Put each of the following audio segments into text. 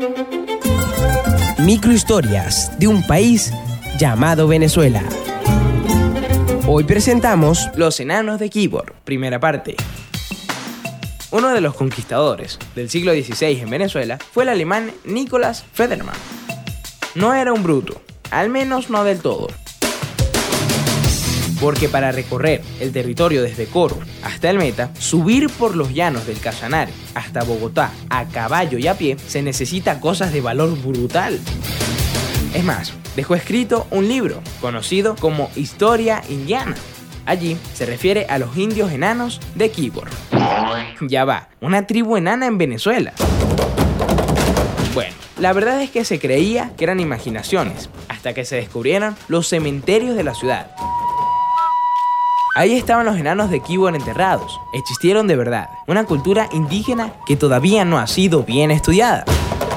Microhistorias de un país llamado Venezuela. Hoy presentamos Los enanos de Quíbor, primera parte. Uno de los conquistadores del siglo XVI en Venezuela fue el alemán Nicolás Federmann. No era un bruto, al menos no del todo. Porque para recorrer el territorio desde Coro hasta el Meta, subir por los llanos del Casanare hasta Bogotá a caballo y a pie, se necesita cosas de valor brutal. Es más, dejó escrito un libro conocido como Historia Indiana. Allí se refiere a los indios enanos de Quíbor. Ya va, una tribu enana en Venezuela. Bueno, la verdad es que se creía que eran imaginaciones, hasta que se descubrieron los cementerios de la ciudad. Ahí estaban los enanos de Quíbor enterrados. Existieron de verdad, una cultura indígena que todavía no ha sido bien estudiada.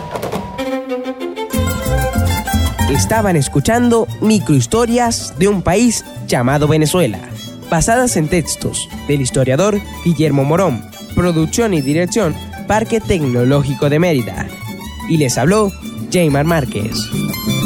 Estaban escuchando Microhistorias de un país llamado Venezuela, basadas en textos del historiador Guillermo Morón, producción y dirección Parque Tecnológico de Mérida. Y les habló Jaymar Márquez.